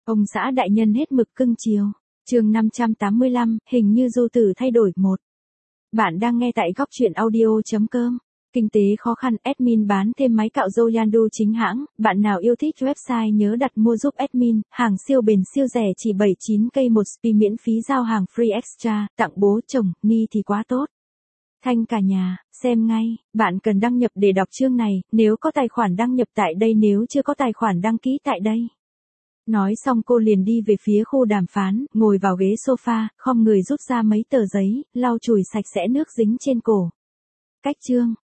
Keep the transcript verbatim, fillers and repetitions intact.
Ông xã đại nhân hết mực cưng chiều. Chương năm trăm tám mươi lăm, hình như Du Tử thay đổi một. Bạn đang nghe tại góc truyện audio chấm com. Kinh tế khó khăn, admin bán thêm máy cạo râu Yandu chính hãng, bạn nào yêu thích website nhớ đặt mua giúp admin, hàng siêu bền siêu rẻ chỉ bảy mươi chín k một spi miễn phí giao hàng free extra, tặng bố chồng, ni thì quá tốt. Thanh cả nhà, xem ngay, bạn cần đăng nhập để đọc chương này, nếu có tài khoản đăng nhập tại đây, nếu chưa có tài khoản đăng ký tại đây. Nói xong cô liền đi về phía khu đàm phán, ngồi vào ghế sofa, khom người rút ra mấy tờ giấy, lau chùi sạch sẽ nước dính trên cổ. Cách chương,